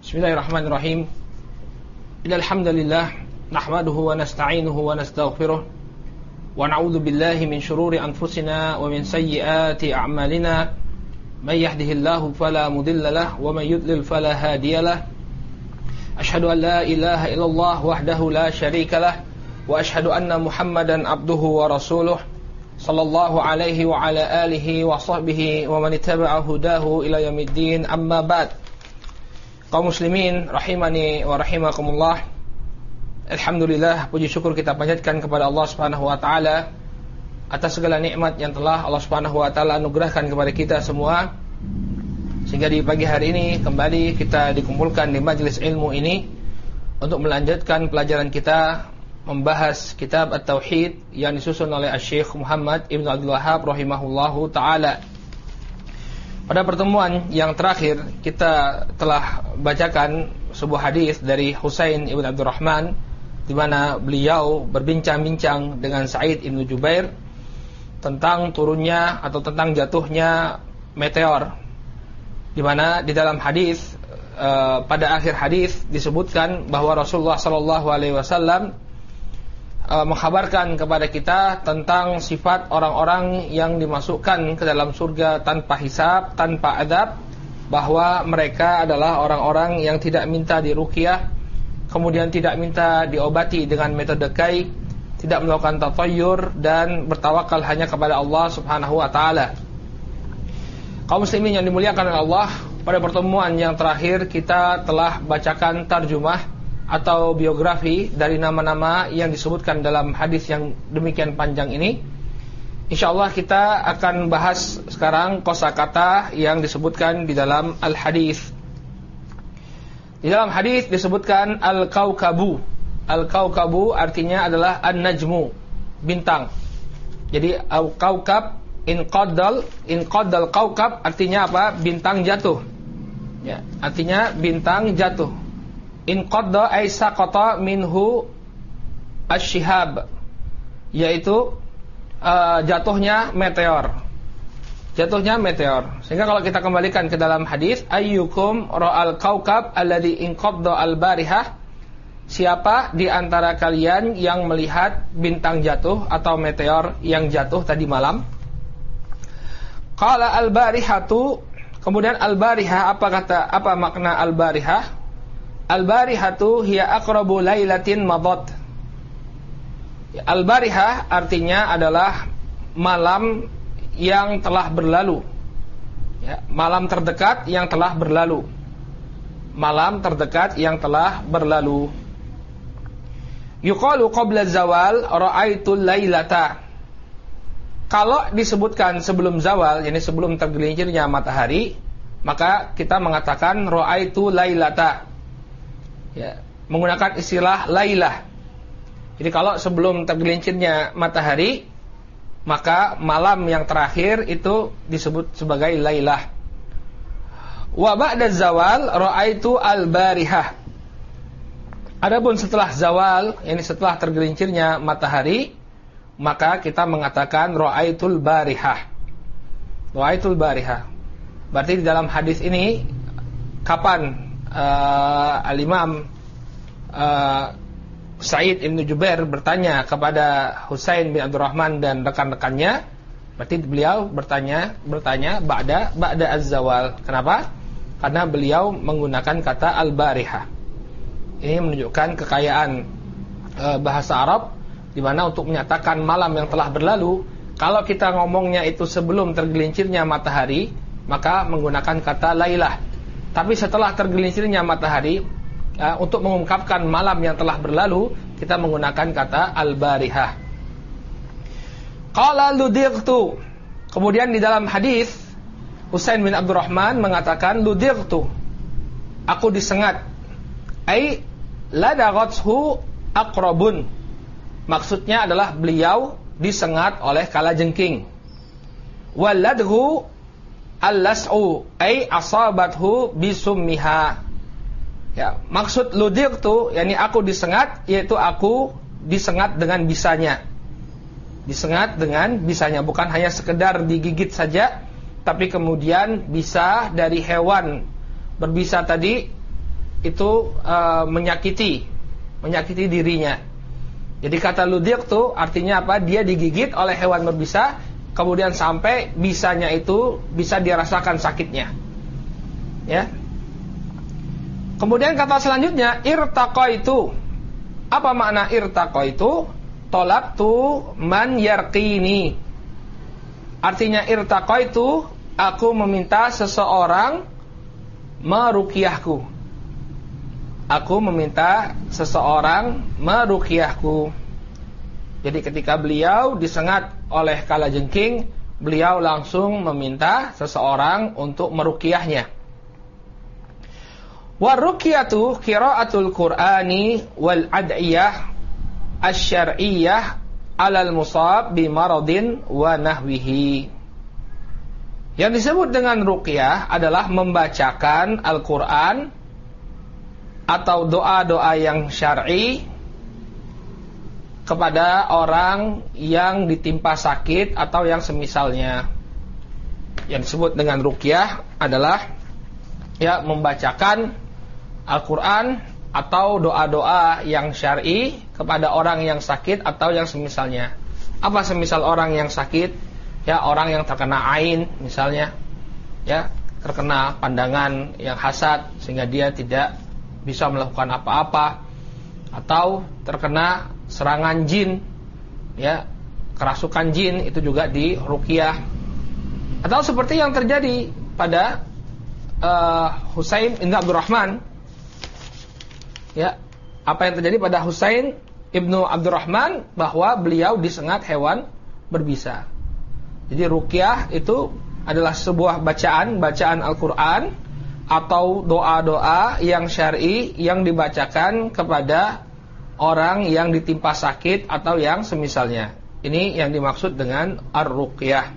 Bismillahirrahmanirrahim. Innal hamdalillah nahmaduhu wa nasta'inuhu wa nastaghfiruh wa na'udzu billahi min shururi anfusina wa min sayyiati a'malina. May yahdihillahu fala mudilla lahu wa may yudlil fala hadiya lahu. Asyhadu an la ilaha illallah wahdahu la syarika lahu wa asyhadu anna Muhammadan abduhu wa rasuluh sallallahu alaihi wa ala alihi wa sahbihi wa man ittaba'a hudahu ila yaumiddin. Amma ba'd. Kaum muslimin rahimani wa rahimakumullah. Alhamdulillah, puji syukur kita panjatkan kepada Allah Subhanahu wa taala atas segala nikmat yang telah Allah Subhanahu wa taala anugerahkan kepada kita semua, sehingga di pagi hari ini kembali kita dikumpulkan di majelis ilmu ini untuk melanjutkan pelajaran kita membahas kitab At-Tauhid yang disusun oleh Syekh Muhammad Ibn Abdul Wahhab rahimahullahu taala. Pada pertemuan yang terakhir kita telah bacakan sebuah hadis dari Husain ibn Abdurrahman, di mana beliau berbincang-bincang dengan Sa'id ibn Jubair tentang turunnya atau tentang jatuhnya meteor, di mana di dalam hadis pada akhir hadis disebutkan bahwa Rasulullah SAW mengkhabarkan kepada kita tentang sifat orang-orang yang dimasukkan ke dalam surga tanpa hisab, tanpa adab, bahwa mereka adalah orang-orang yang tidak minta diruqyah, kemudian tidak minta diobati dengan metode kai, tidak melakukan tatayyur, dan bertawakal hanya kepada Allah Subhanahu wa taala. Kaum muslimin yang dimuliakan oleh Allah, pada pertemuan yang terakhir kita telah bacakan tarjumah atau biografi dari nama-nama yang disebutkan dalam hadis yang demikian panjang ini. InsyaAllah kita akan bahas sekarang kosakata yang disebutkan di dalam al-hadis. Di dalam hadis disebutkan al-kaukabu. Al-kaukabu artinya adalah an-najmu, bintang. Jadi al-kaukab inqaddal kaukab artinya apa? Bintang jatuh. Ya, artinya bintang jatuh. Inqadda ay saqata minhu asyihab, yaitu jatuhnya meteor. Jatuhnya meteor. Sehingga kalau kita kembalikan ke dalam hadis, ayyukum ra'al kaukab alladhi inqadda al-barihah, siapa di antara kalian yang melihat bintang jatuh atau meteor yang jatuh tadi malam? Qala al-barihatu, kemudian al-barihah, apa makna al-barihah? Al-barihatu hiya aqrabu lailatin madat. Al-barihah artinya adalah malam yang telah berlalu. Ya, malam terdekat yang telah berlalu. Malam terdekat yang telah berlalu. Yuqalu qabla zawal ra'aitul lailata. Kalau disebutkan sebelum zawal, yakni sebelum tergelincirnya matahari, maka kita mengatakan ra'aitu lailata. Ya, menggunakan istilah lailah. Jadi kalau sebelum tergelincirnya matahari, maka malam yang terakhir itu disebut sebagai lailah. Wa ba'da zawal ra'aitu al-barihah. Adapun setelah zawal, ini setelah tergelincirnya matahari, maka kita mengatakan ra'aitul barihah. Ra'aitul barihah. Berarti di dalam hadis ini kapan Al-Imam Sa'id ibn Jubair bertanya kepada Husain bin Abdurrahman dan rekan-rekannya, berarti beliau bertanya ba'da az-zawal. Kenapa? Karena beliau menggunakan kata al-barihah. Ini menunjukkan kekayaan bahasa Arab, di mana untuk menyatakan malam yang telah berlalu, kalau kita ngomongnya itu sebelum tergelincirnya matahari, maka menggunakan kata lailah. Tapi setelah tergelincirnya matahari, untuk mengungkapkan malam yang telah berlalu, kita menggunakan kata al-barihah. Qala ludirtu. Kemudian di dalam hadis Husain bin Abdurrahman mengatakan ludirtu, aku disengat. Ai ladaghathu aqrabun. Maksudnya adalah beliau disengat oleh kalajengking. Waladhu al-las'u ay asabathu bisummiha. Ya, maksud ludirtu, yakni aku disengat, yaitu aku disengat dengan bisanya. Disengat dengan bisanya, bukan hanya sekedar digigit saja, tapi kemudian bisa dari hewan berbisa tadi itu menyakiti dirinya. Jadi kata ludiqtu artinya apa? Dia digigit oleh hewan berbisa, kemudian sampai bisanya itu bisa dirasakan sakitnya. Ya. Kemudian kata selanjutnya irtaqaitu. Apa makna irtaqaitu? Talabtu man yarqini. Artinya irtaqaitu, aku meminta seseorang meruqyahku. Aku meminta seseorang meruqyahku. Jadi ketika beliau disengat oleh kalajengking, beliau langsung meminta seseorang untuk meruqyahnya. Waruqyatu qiraatul Qur'ani wal ad'iyah asy-syar'iyyah 'alal musab bi maradin wa nahwihi. Yang disebut dengan ruqyah adalah membacakan Al-Qur'an atau doa-doa yang syar'i kepada orang yang ditimpa sakit atau yang semisalnya. Yang disebut dengan ruqyah adalah membacakan Al-Quran atau doa-doa yang syar'i kepada orang yang sakit atau yang semisalnya. Apa semisal orang yang sakit? Ya, orang yang terkena ain misalnya, ya, terkena pandangan yang hasad sehingga dia tidak bisa melakukan apa-apa, atau terkena serangan jin, ya, kerasukan jin, itu juga di ruqyah. Atau seperti yang terjadi pada Husain bin Abdurrahman. Ya, apa yang terjadi pada Husain ibnu Abdurrahman, bahwa beliau disengat hewan berbisa. Jadi ruqyah itu adalah sebuah bacaan Al-Quran atau doa-doa yang syar'i yang dibacakan kepada orang yang ditimpa sakit atau yang semisalnya. Ini yang dimaksud dengan ar-ruqyah.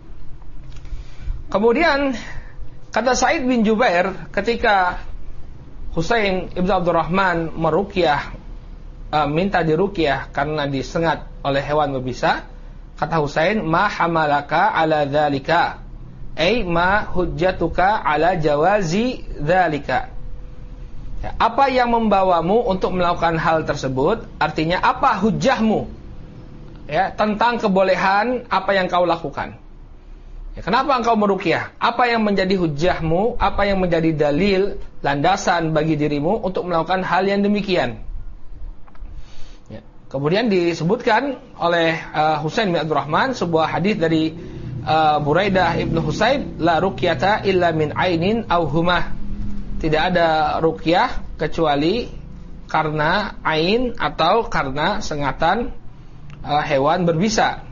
Kemudian kata Sa'id bin Jubair ketika Husain ibnu Abdurrahman meruqyah, minta diruqyah karena disengat oleh hewan berbisa, kata Husain, ma hamalaka ala dzalika, ai ma hujjatuka ala jawazi dzalika. Ya, apa yang membawamu untuk melakukan hal tersebut? Artinya apa hujjahmu, ya, tentang kebolehan apa yang kau lakukan? Ya, kenapa engkau meruqyah? Apa yang menjadi hujjahmu? Apa yang menjadi dalil, landasan bagi dirimu untuk melakukan hal yang demikian? Ya. Kemudian disebutkan oleh Husain bin Abdurrahman sebuah hadis dari Buraidah ibnu Husayb, la ruqyata illa min ainin aw humah. Tidak ada ruqyah kecuali karena ain atau karena sengatan hewan berbisa.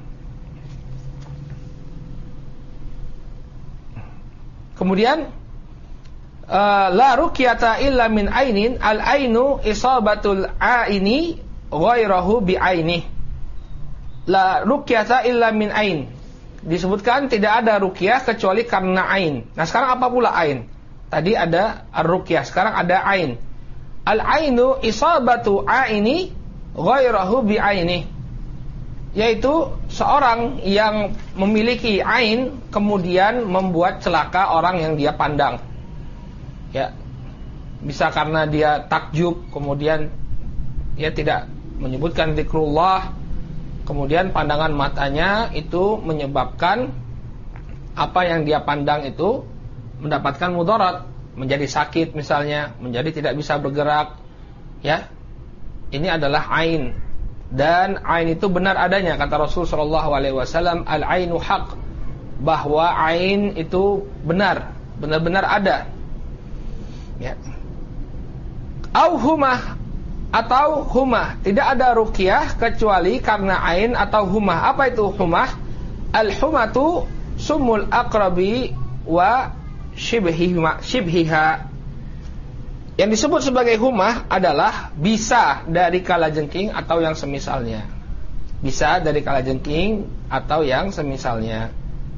Kemudian la ruqyata illa min ainin, al ainu isabatul aini ghairahu bi aini. La ruqyata illa min ain. Disebutkan tidak ada ruqyah kecuali karena ain. Nah, sekarang apa pula ain? Tadi ada ar-ruqyah, sekarang ada ain. Al ainu isabatu aini ghairahu bi aini. Yaitu seorang yang memiliki ain kemudian membuat celaka orang yang dia pandang. Ya, bisa karena dia takjub, kemudian dia tidak menyebutkan zikrullah, kemudian pandangan matanya itu menyebabkan apa yang dia pandang itu mendapatkan mudarat, menjadi sakit misalnya, menjadi tidak bisa bergerak. Ya, ini adalah ain. Dan ain itu benar adanya, kata Rasul SAW, al-ainu haq, bahwa ain itu benar-benar ada. Ya. Au humah, atau humah, tidak ada ruqyah kecuali karena ain atau humah. Apa itu humah? Al-humatu sumul aqrabi wa shibhiha. Yang disebut sebagai humah adalah bisa dari kalajengking atau yang semisalnya. Bisa dari kalajengking atau yang semisalnya.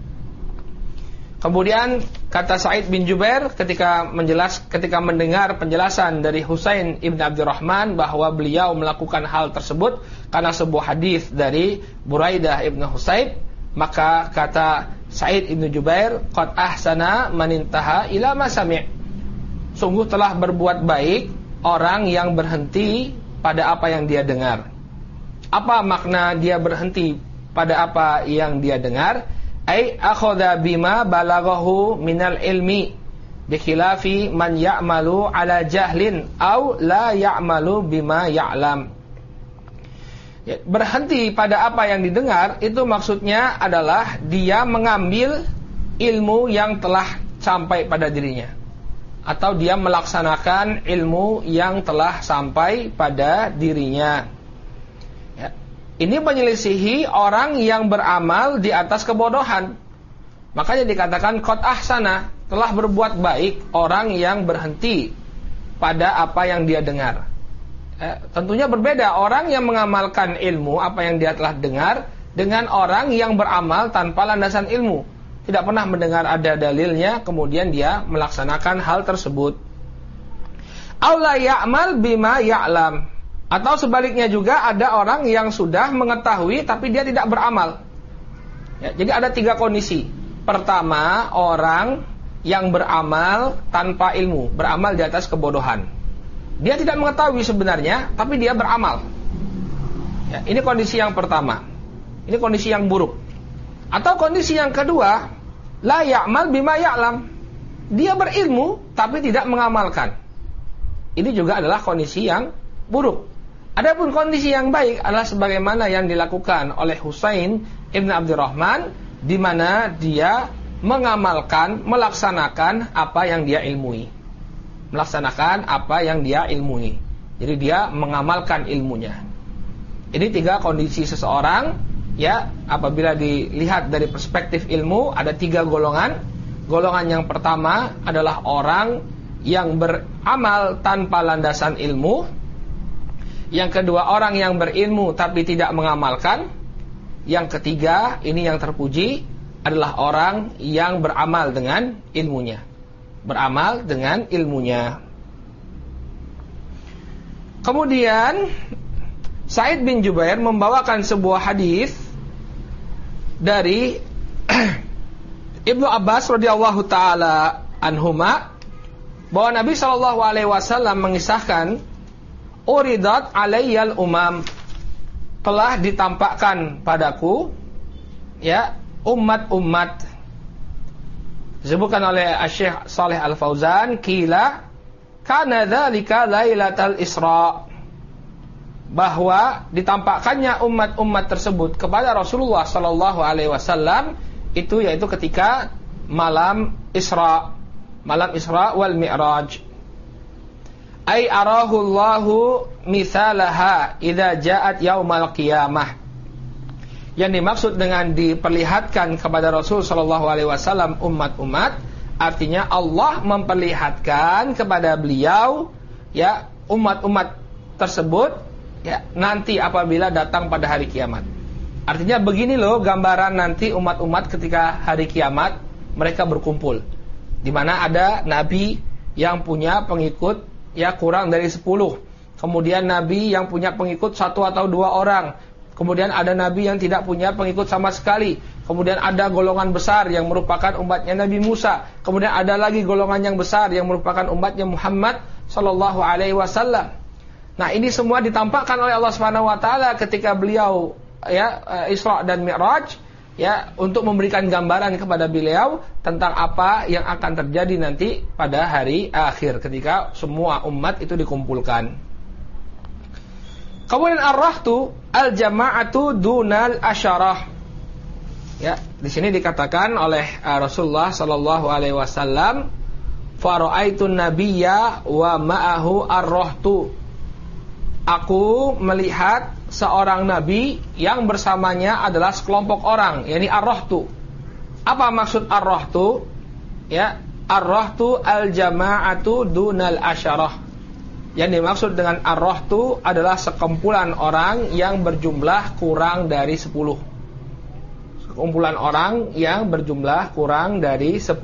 Kemudian kata Sa'id bin Jubair ketika mendengar penjelasan dari Husain ibn Abdurrahman bahwa beliau melakukan hal tersebut karena sebuah hadis dari Buraidah ibn Husayb, maka kata Sa'id ibn Jubair, qad ahsana man intaha ila ma sami'. sungguh telah berbuat baik orang yang berhenti pada apa yang dia dengar. Apa makna dia berhenti pada apa yang dia dengar? Ai akhadha bima balaghahu minal ilmi bikhilafi man ya'malu ala jahlin au la ya'malu bima ya'lam. Berhenti pada apa yang didengar itu maksudnya adalah dia mengambil ilmu yang telah sampai pada dirinya, atau dia melaksanakan ilmu yang telah sampai pada dirinya. Ini menyelisihi orang yang beramal di atas kebodohan. Makanya dikatakan qad ahsana, telah berbuat baik orang yang berhenti pada apa yang dia dengar. Tentunya berbeda orang yang mengamalkan ilmu apa yang dia telah dengar dengan orang yang beramal tanpa landasan ilmu. Tidak pernah mendengar ada dalilnya, kemudian dia melaksanakan hal tersebut. Aula ya'mal bima ya'lam. Atau sebaliknya juga ada orang yang sudah mengetahui tapi dia tidak beramal. Jadi ada 3 kondisi. Pertama, orang yang beramal tanpa ilmu, beramal di atas kebodohan. Dia tidak mengetahui sebenarnya, tapi dia beramal. Ini kondisi yang pertama. Ini kondisi yang buruk. Atau kondisi yang kedua, la ya'mal bima ya'lam. Dia berilmu tapi tidak mengamalkan. Ini juga adalah kondisi yang buruk. Adapun kondisi yang baik adalah sebagaimana yang dilakukan oleh Husain ibn Abdurrahman, di mana dia mengamalkan, melaksanakan apa yang dia ilmui. Melaksanakan apa yang dia ilmui. Jadi dia mengamalkan ilmunya. Ini 3 kondisi seseorang, ya, apabila dilihat dari perspektif ilmu ada 3 golongan. Golongan yang pertama adalah orang yang beramal tanpa landasan ilmu. Yang kedua, orang yang berilmu tapi tidak mengamalkan. Yang ketiga, ini yang terpuji, adalah orang yang beramal dengan ilmunya. Beramal dengan ilmunya. Kemudian Sa'id bin Jubair membawakan sebuah hadis dari Ibnu Abbas radhiyallahu taala anhuma, bahwa Nabi sallallahu alaihi wasallam mengisahkan, uridat alayyal umam, telah ditampakkan padaku, ya, umat-umat. Disebutkan oleh Syekh Shalih Al-Fauzan, qila kana dzalika lailatul Isra, bahwa ditampakkannya umat-umat tersebut kepada Rasulullah sallallahu alaihi wasallam itu yaitu ketika malam Isra wal Mi'raj. Ai arahu Allahu misalaha idza ja'at yaumal qiyamah. Yang dimaksud dengan diperlihatkan kepada Rasul sallallahu alaihi wasallam umat-umat, artinya Allah memperlihatkan kepada beliau, ya, umat-umat tersebut, ya, nanti apabila datang pada hari kiamat. Artinya begini loh gambaran nanti umat-umat ketika hari kiamat mereka berkumpul, di mana ada nabi yang punya pengikut, ya, kurang dari 10. Kemudian nabi yang punya pengikut 1 atau 2 orang. Kemudian ada nabi yang tidak punya pengikut sama sekali. Kemudian ada golongan besar yang merupakan umatnya Nabi Musa. Kemudian ada lagi golongan yang besar yang merupakan umatnya Muhammad sallallahu alaihi wasallam. Nah, ini semua ditampakkan oleh Allah Subhanahu wa taala ketika beliau, ya, Isra dan Mi'raj, ya, untuk memberikan gambaran kepada beliau tentang apa yang akan terjadi nanti pada hari akhir ketika semua umat itu dikumpulkan. Kemudian ar-rahtu al-jama'atu dunal asyarah. Ya, di sini dikatakan oleh Rasulullah sallallahu alaihi wasallam, fara'aitun nabiyya wa ma'ahu ar-rahtu. Aku melihat seorang nabi yang bersamanya adalah sekelompok orang, yakni ar-rahtu. Apa maksud ar-rahtu? Ya, ar-rahtu al-jama'atu dunal asyarah. Yang dimaksud dengan ar-rahtu adalah sekumpulan orang yang berjumlah kurang dari 10. Sekumpulan orang yang berjumlah kurang dari 10.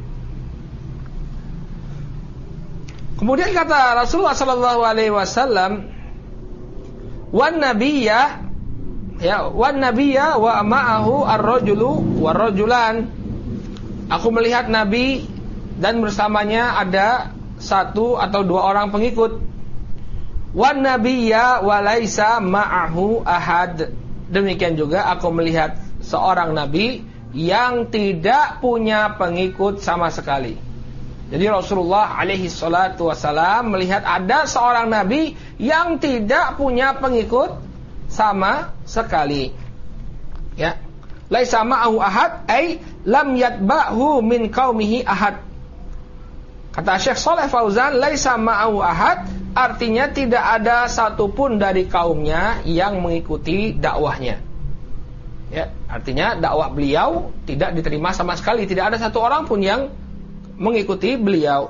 Kemudian kata Rasulullah sallallahu alaihi wasallam, wan nabiyya, ya, wan nabiyya wa ma'ahu ar-rajulu war-rajulan. Aku melihat nabi dan bersamanya ada satu atau dua orang pengikut. Wan nabiyya wa laisa ma'ahu ahad. Demikian juga aku melihat seorang nabi yang tidak punya pengikut sama sekali. Jadi Rasulullah alaihi salatu wasalam melihat ada seorang nabi yang tidak punya pengikut sama sekali. Ya. Laisa ma'ahu ahad ay lam yatba'hu min qaumihi ahad. Kata Syekh Shalih Fauzan, laisa ma'ahu ahad artinya tidak ada satupun dari kaumnya yang mengikuti dakwahnya. Ya, artinya dakwah beliau tidak diterima sama sekali, tidak ada satu orang pun yang mengikuti beliau.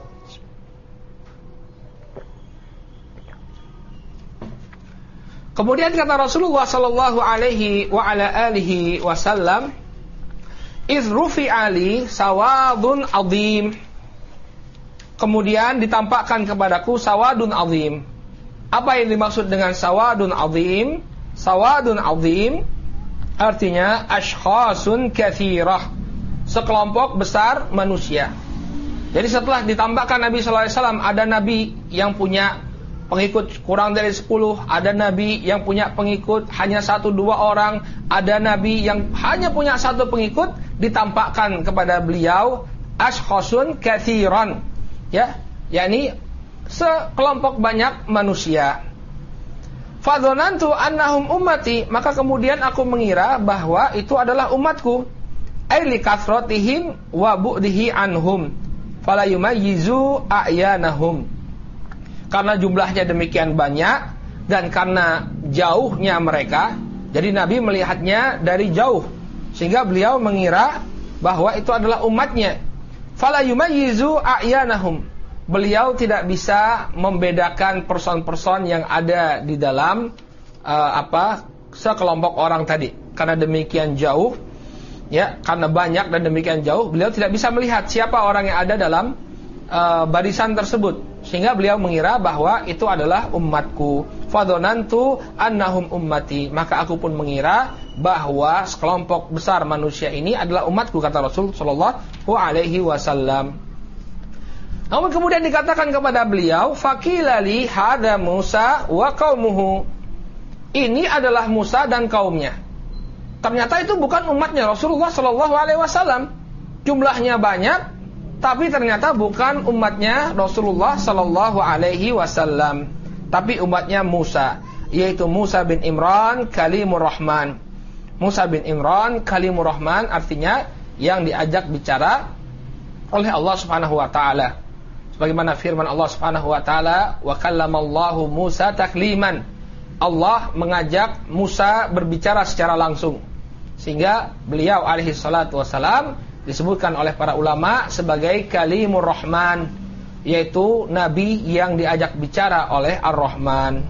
Kemudian kata Rasulullah sallallahu alaihi wa ala alihi wasallam, "Idz rufi'a li sawadun 'adzim." Kemudian ditampakkan kepadaku sawadun 'adzim. Apa yang dimaksud dengan sawadun 'adzim? Sawadun 'adzim artinya ashkhasun katsirah, sekelompok besar manusia. Jadi setelah ditambahkan Nabi sallallahu alaihi wasallam, ada nabi yang punya pengikut kurang dari 10, ada nabi yang punya pengikut hanya 1-2 orang, ada nabi yang hanya punya 1 pengikut, ditampakkan kepada beliau ashkhasun katsiran, ya, yakni sekelompok banyak manusia. Fadhonantu annahum ummati, maka kemudian aku mengira bahwa itu adalah umatku. Ai li kathratihim wa bu'dihi anhum fala yumayyizu a'yanahum. Karena jumlahnya demikian banyak dan karena jauhnya mereka, jadi Nabi melihatnya dari jauh sehingga beliau mengira bahwa itu adalah umatnya. Fala yumayyizu a'yanahum. Beliau tidak bisa membedakan person-person yang ada di dalam sekelompok orang tadi. Karena demikian jauh, ya, karena banyak dan demikian jauh, beliau tidak bisa melihat siapa orang yang ada dalam barisan tersebut, sehingga beliau mengira bahwa itu adalah umatku. Fadhonantu annahum ummati, maka aku pun mengira bahwa sekelompok besar manusia ini adalah umatku, kata Rasul sallallahu alaihi wasallam. Namun kemudian dikatakan kepada beliau, faqila li hadza Musa wa qaumuhu. Ini adalah Musa dan kaumnya. Ternyata itu bukan umatnya Rasulullah sallallahu alaihi wasallam. Jumlahnya banyak, tapi ternyata bukan umatnya Rasulullah sallallahu alaihi wasallam, tapi umatnya Musa, yaitu Musa bin Imran Kalimur Rahman. Musa bin Imran Kalimur Rahman artinya yang diajak bicara oleh Allah Subhanahu wa taala. Sebagaimana firman Allah Subhanahu wa taala, wa kallamallahu Musa takliman. Allah mengajak Musa berbicara secara langsung. Sehingga beliau alaihi salatu wasalam disebutkan oleh para ulama sebagai Kalimur Rahman, yaitu nabi yang diajak bicara oleh Ar-Rahman.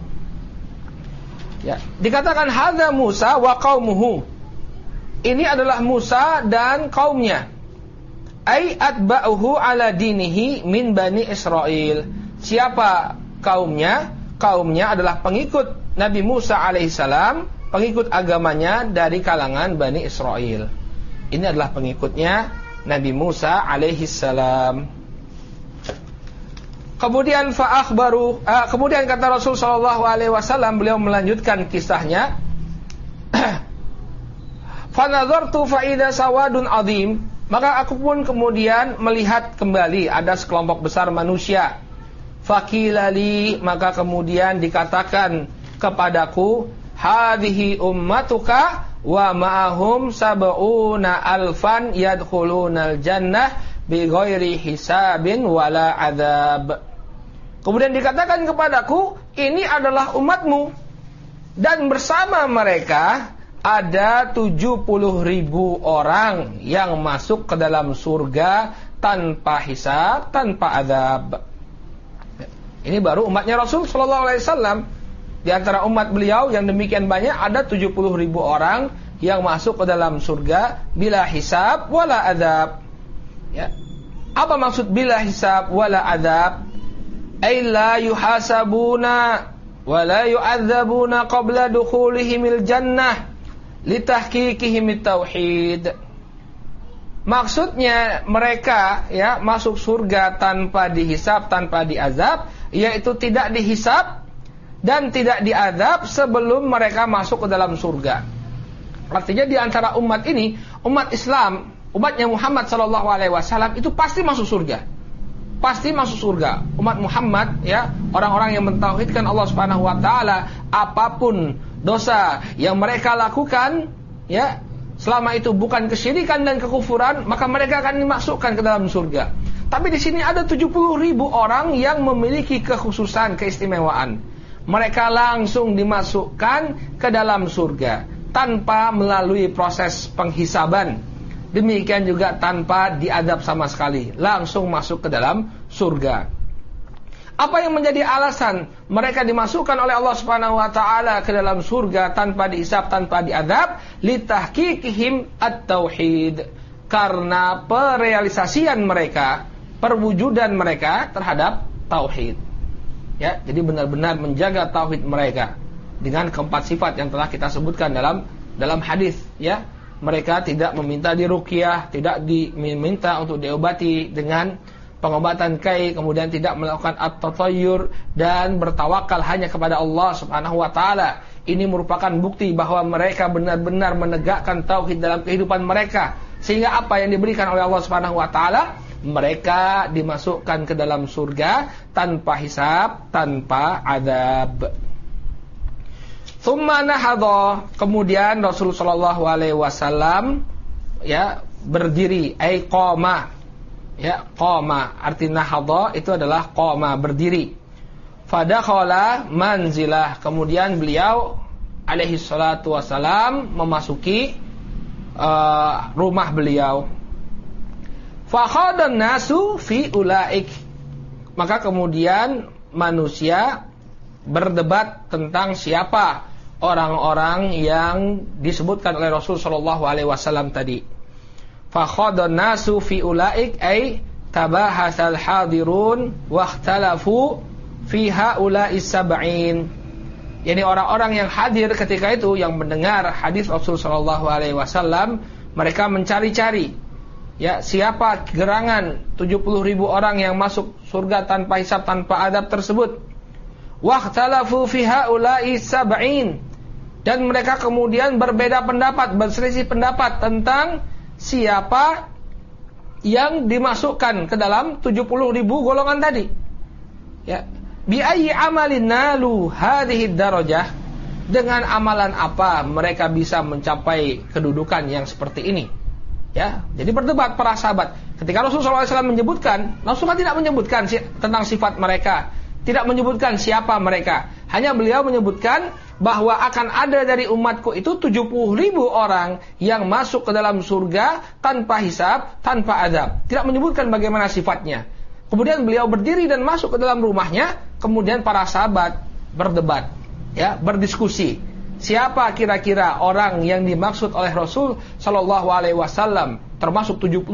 Ya, dikatakan hadza Musa wa qaumuhu. Ini adalah Musa dan kaumnya. Ai atba'uhu ala dinihi min Bani Israel. Siapa kaumnya? Kaumnya adalah pengikut Nabi Musa alaihissalam, pengikut agamanya dari kalangan Bani Israel. Ini adalah pengikutnya Nabi Musa alaihissalam. Kemudian kemudian kata Rasul sallallahu alaihi wasallam, beliau melanjutkan kisahnya. Fa nazartu fa idza sawadun adzim. Maka aku pun kemudian melihat kembali ada sekelompok besar manusia. Faqilali, maka kemudian dikatakan kepadaku, hadhihi ummatuka wa ma'ahum sab'una alfan yadkhulunal jannah bighairi hisabin wala adzab. Kemudian dikatakan kepadaku, ini adalah umatmu dan bersama mereka ada 70.000 orang yang masuk ke dalam surga tanpa hisab, tanpa azab. Ini baru umatnya Rasul sallallahu alaihi wasallam. Di antara umat beliau yang demikian banyak ada 70.000 orang yang masuk ke dalam surga bila hisab wala azab. Ya. Apa maksud bila hisab wala azab? Ay la yuhasabuna wa la yu'adzabuna qabla dukhulihimil jannah litahqiqihim tauhid. Maksudnya mereka ya masuk surga tanpa dihisab, tanpa diazab, yaitu tidak dihisab dan tidak diazab sebelum mereka masuk ke dalam surga. Artinya di antara umat ini, umat Islam, umatnya Muhammad SAW itu pasti masuk surga. Pasti masuk surga. Umat Muhammad ya, orang-orang yang mentauhidkan Allah Subhanahu wa taala, apapun dosa yang mereka lakukan ya, selama itu bukan kesyirikan dan kekufuran, maka mereka akan dimasukkan ke dalam surga. Tapi di sini ada 70.000 orang yang memiliki kekhususan, keistimewaan. Mereka langsung dimasukkan ke dalam surga tanpa melalui proses penghisaban. Demikian juga tanpa diadab sama sekali, langsung masuk ke dalam surga. Apa yang menjadi alasan mereka dimasukkan oleh Allah Subhanahu wa taala ke dalam surga tanpa dihisab, tanpa diadab? Litahqiqihim at-tauhid. Karena perealisasian mereka, perwujudan mereka terhadap tauhid. Ya, jadi benar-benar menjaga tauhid mereka dengan keempat sifat yang telah kita sebutkan dalam hadis, ya. Mereka tidak meminta diruqyah, tidak diminta untuk diobati dengan pengobatan kai, kemudian tidak melakukan at-tatayyur dan bertawakal hanya kepada Allah Subhanahu wa taala. Ini merupakan bukti bahwa mereka benar-benar menegakkan tauhid dalam kehidupan mereka, sehingga apa yang diberikan oleh Allah Subhanahu wa taala, mereka dimasukkan ke dalam surga tanpa hisab, tanpa adab. Tsumma nahadha, kemudian Rasulullah SAW ya berdiri, ai qama. Ya, qama, arti nahadha itu adalah qama, berdiri. Fadakhala manzilah, kemudian beliau alaihi salatu wasalam memasuki rumah beliau. Fakhadan nasu fi ulaik, maka kemudian manusia berdebat tentang siapa orang-orang yang disebutkan oleh Rasul sallallahu alaihi wasallam tadi. Fakhadan nasu fi ulaik ay tabahasal hadirun wa ikhtalafu fi haula'i sab'in. Yani orang-orang yang hadir ketika itu, yang mendengar hadis Rasul sallallahu alaihi wasallam, mereka mencari-cari ya siapa gerangan 70.000 orang yang masuk surga tanpa hisab, tanpa adab tersebut. Wa ikhtalafu fi haula'i sab'in. Dan mereka kemudian berbeda pendapat, berselisih pendapat tentang siapa yang dimasukkan ke dalam 70.000 golongan tadi. Ya, bi ayyi amalin nalu hadhihi darajah, dengan amalan apa mereka bisa mencapai kedudukan yang seperti ini. Ya, jadi berdebat para sahabat. Ketika Rasulullah SAW menyebutkan, Rasulullah tidak menyebutkan tentang sifat mereka, tidak menyebutkan siapa mereka. Hanya beliau menyebutkan bahwa akan ada dari umatku itu 70.000 orang yang masuk ke dalam surga tanpa hisab, tanpa adab. Tidak menyebutkan bagaimana sifatnya. Kemudian beliau berdiri dan masuk ke dalam rumahnya. Kemudian para sahabat berdebat, ya, berdiskusi. Siapa kira-kira orang yang dimaksud oleh Rasul Sallallahu Alaihi Wasallam, termasuk 70.000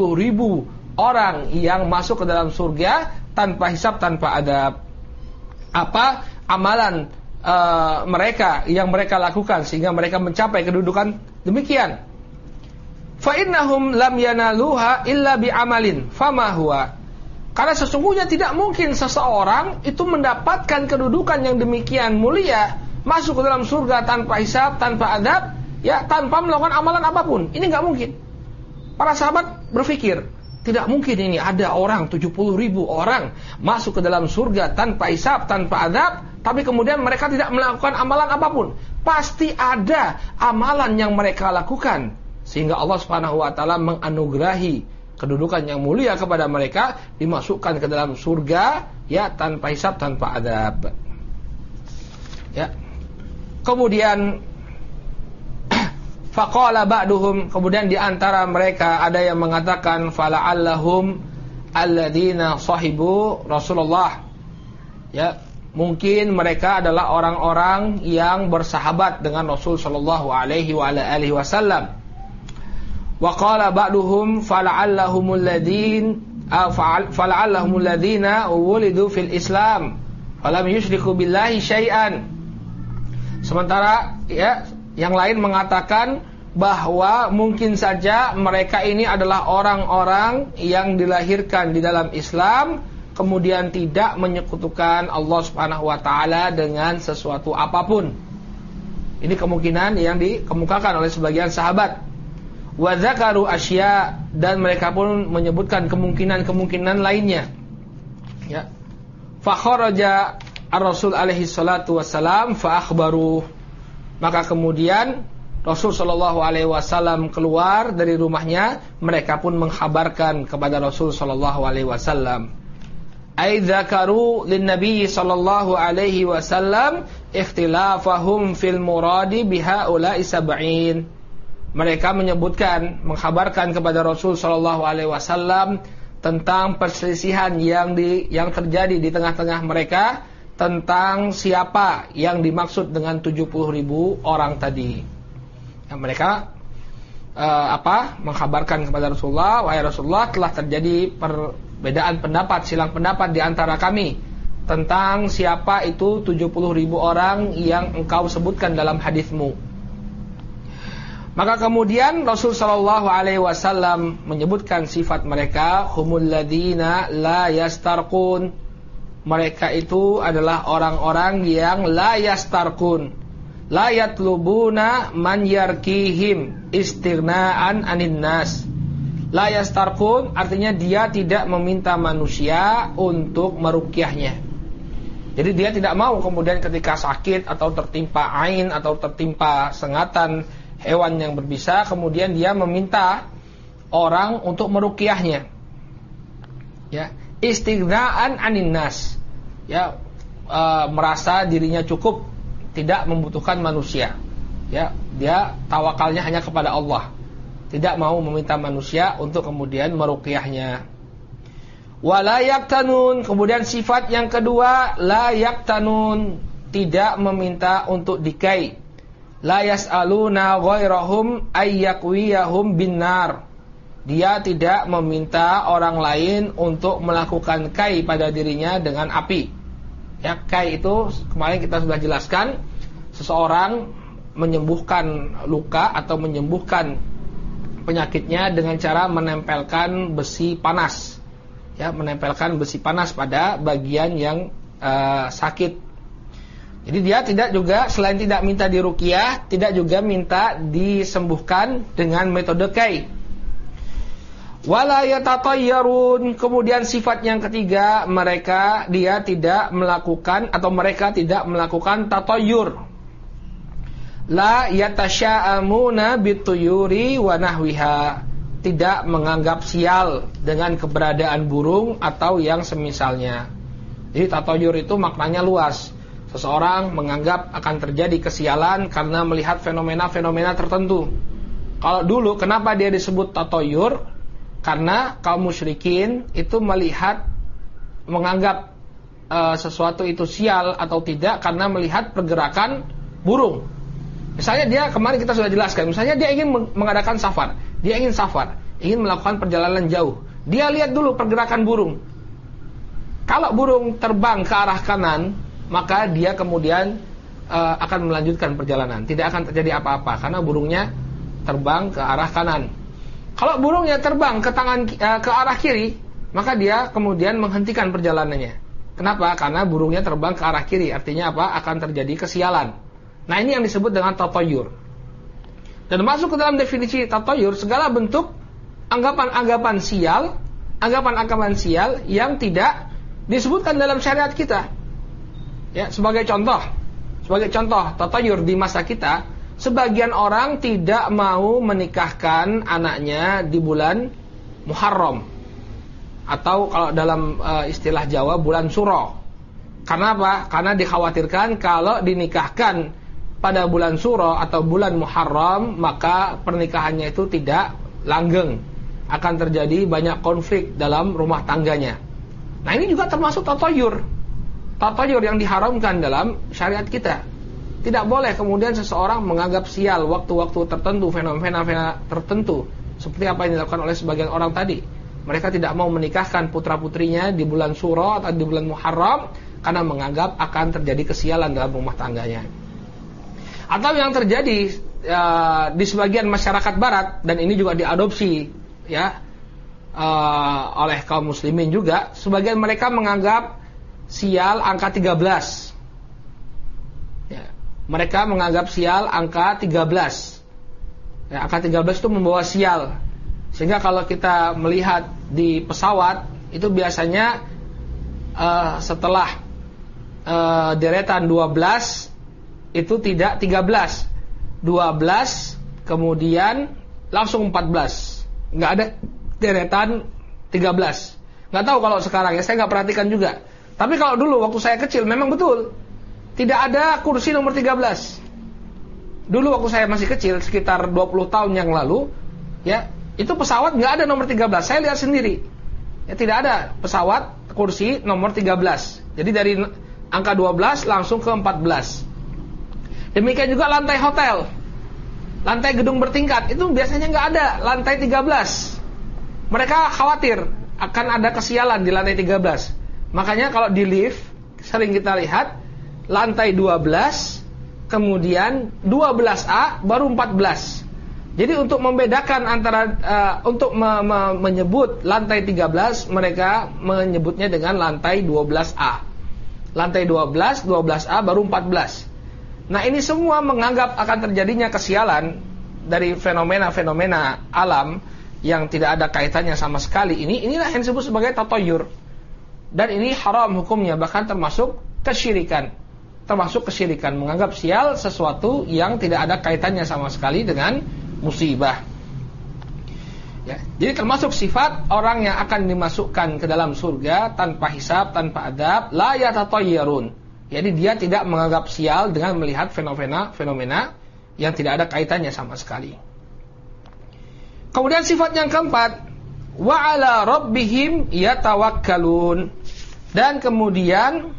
orang yang masuk ke dalam surga tanpa hisab, tanpa adab? Apa amalan mereka yang mereka lakukan sehingga mereka mencapai kedudukan demikian? Fa innahum lam yanaluha illa bi amalin fama huwa. Karena sesungguhnya tidak mungkin seseorang itu mendapatkan kedudukan yang demikian mulia, masuk ke dalam surga tanpa hisab, tanpa adab, ya, tanpa melakukan amalan apapun. Ini enggak mungkin. Para sahabat berpikir, tidak mungkin ini ada orang 70.000 orang masuk ke dalam surga tanpa hisab, tanpa adab, tapi kemudian mereka tidak melakukan amalan apapun. Pasti ada amalan yang mereka lakukan sehingga Allah Subhanahu wa taala menganugerahi kedudukan yang mulia kepada mereka, dimasukkan ke dalam surga ya tanpa hisab, tanpa adab. Ya. Kemudian faqala ba'duhum, kemudian di antara mereka ada yang mengatakan fala'allahum alladzina sahibu Rasulullah. Ya, mungkin mereka adalah orang-orang yang bersahabat dengan Rasul sallallahu alaihi wa ala alihi wasallam. Wa qala ba'duhum fala'allahumul ladzina wulidu fil Islam falam yusyriku billahi syai'an. Sementara ya yang lain mengatakan bahwa mungkin saja mereka ini adalah orang-orang yang dilahirkan di dalam Islam, kemudian tidak menyekutukan Allah Subhanahu wa taala dengan sesuatu apapun. Ini kemungkinan yang dikemukakan oleh sebagian sahabat. Wa dzakaru asya, dan mereka pun menyebutkan kemungkinan-kemungkinan lainnya. Ya. Fa kharaja ar-Rasul alaihi salatu wassalam fa akhbaru. Maka kemudian Rasul sallallahu alaihi wasallam keluar dari rumahnya, mereka pun mengkhabarkan kepada Rasul sallallahu alaihi wasallam. Ai dzakaru lin nabiy sallallahu alaihi wasallam ikhtilafahum fil muradi bihaula'i sab'in. Mereka menyebutkan, mengkhabarkan kepada Rasul sallallahu alaihi wasallam tentang perselisihan yang terjadi di tengah-tengah mereka tentang siapa yang dimaksud dengan 70.000 orang tadi. Yang mereka mengkhabarkan kepada Rasulullah, wahai Rasulullah, telah terjadi perbedaan pendapat, silang pendapat di antara kami tentang siapa itu 70.000 orang yang engkau sebutkan dalam hadismu. Maka kemudian Rasul sallallahu alaihi wasallam menyebutkan sifat mereka, humul ladina la yastarqun. Mereka itu adalah orang-orang yang la yastarqun, la yatlubuna man yarkihim istighna'an anin nas. La yastarqun artinya dia tidak meminta manusia untuk meruqyahnya. Jadi dia tidak mau kemudian ketika sakit atau tertimpa ain atau tertimpa sengatan hewan yang berbisa, kemudian dia meminta orang untuk meruqyahnya. Ya, istighna'an anin nas. Ya, merasa dirinya cukup, tidak membutuhkan manusia. Ya, dia tawakalnya hanya kepada Allah. Tidak mau meminta manusia untuk kemudian meruqyahnya. Wala yaktanun, kemudian sifat yang kedua, la yaktanun, tidak meminta untuk dikai. La yas'aluna ghairahum ayyakwiyahum binnar. Dia tidak meminta orang lain untuk melakukan kai pada dirinya dengan api. Ya, kai itu kemarin kita sudah jelaskan, seseorang menyembuhkan luka atau menyembuhkan penyakitnya dengan cara menempelkan besi panas. Ya, menempelkan besi panas pada bagian yang sakit. Jadi dia tidak juga, selain tidak minta diruqyah, tidak juga minta disembuhkan dengan metode kai. Wala yatatayyarun, kemudian sifat yang ketiga, dia tidak melakukan atau mereka tidak melakukan tatayyur. La yatasya'amuna bituyuri wa nahwiha, tidak menganggap sial dengan keberadaan burung atau yang semisalnya. Jadi tatayyur itu maknanya luas. Seseorang menganggap akan terjadi kesialan karena melihat fenomena-fenomena tertentu. Kalau dulu kenapa dia disebut tatayyur? Karena kaum musyrikin itu menganggap sesuatu itu sial atau tidak karena melihat pergerakan burung. Misalnya dia, kemarin kita sudah jelaskan, misalnya dia ingin mengadakan safar, dia ingin melakukan perjalanan jauh. Dia lihat dulu pergerakan burung. Kalau burung terbang ke arah kanan, maka dia kemudian akan melanjutkan perjalanan. Tidak akan terjadi apa-apa karena burungnya terbang ke arah kanan. Kalau burungnya terbang ke arah kiri, maka dia kemudian menghentikan perjalanannya. Kenapa? Karena burungnya terbang ke arah kiri. Artinya apa? Akan terjadi kesialan. Nah, ini yang disebut dengan tatayyur. Dan masuk ke dalam definisi tatayyur segala bentuk anggapan-anggapan sial yang tidak disebutkan dalam syariat kita. Ya, sebagai contoh, tatayyur di masa kita, sebagian orang tidak mau menikahkan anaknya di bulan Muharram, atau kalau dalam istilah Jawa bulan Suro. Karena apa? Karena dikhawatirkan kalau dinikahkan pada bulan Suro atau bulan Muharram, maka pernikahannya itu tidak langgeng, akan terjadi banyak konflik dalam rumah tangganya. Nah, ini juga termasuk tatayyur yang diharamkan dalam syariat kita. Tidak boleh kemudian seseorang menganggap sial waktu-waktu tertentu, fenomena tertentu, seperti apa yang dilakukan oleh sebagian orang tadi. Mereka tidak mau menikahkan putra-putrinya di bulan Suro atau di bulan Muharram karena menganggap akan terjadi kesialan dalam rumah tangganya. Atau yang terjadi di sebagian masyarakat barat, dan ini juga diadopsi ya oleh kaum muslimin juga, sebagian mereka menganggap sial angka 13 ya, mereka menganggap sial angka 13 ya, angka 13 itu membawa sial, sehingga kalau kita melihat di pesawat itu biasanya setelah deretan 12 itu tidak 13, 12 kemudian langsung 14, nggak ada deretan 13. Nggak tahu kalau sekarang ya, saya nggak perhatikan juga. Tapi kalau dulu waktu saya kecil memang betul tidak ada kursi nomor 13. Dulu waktu saya masih kecil sekitar 20 tahun yang lalu ya, itu pesawat nggak ada nomor 13. Saya lihat sendiri ya, tidak ada pesawat kursi nomor 13. Jadi dari angka 12 langsung ke 14. Demikian juga lantai hotel, lantai gedung bertingkat itu biasanya nggak ada lantai 13. Mereka khawatir akan ada kesialan di lantai 13. Makanya kalau di lift sering kita lihat lantai 12, kemudian 12A baru 14. Jadi untuk membedakan antara untuk menyebut lantai 13, mereka menyebutnya dengan lantai 12A. Lantai 12, 12A baru 14. Nah, ini semua menganggap akan terjadinya kesialan dari fenomena-fenomena alam yang tidak ada kaitannya sama sekali. Inilah yang disebut sebagai tatoyur. Dan ini haram hukumnya, bahkan termasuk kesyirikan. Termasuk kesyirikan, menganggap sial sesuatu yang tidak ada kaitannya sama sekali dengan musibah. Ya, jadi termasuk sifat orang yang akan dimasukkan ke dalam surga tanpa hisab, tanpa adab, la yatatayyarun. Jadi dia tidak menganggap sial dengan melihat fenomena yang tidak ada kaitannya sama sekali. Kemudian sifat yang keempat, wa ala rabbihim yatawakkalun. Dan kemudian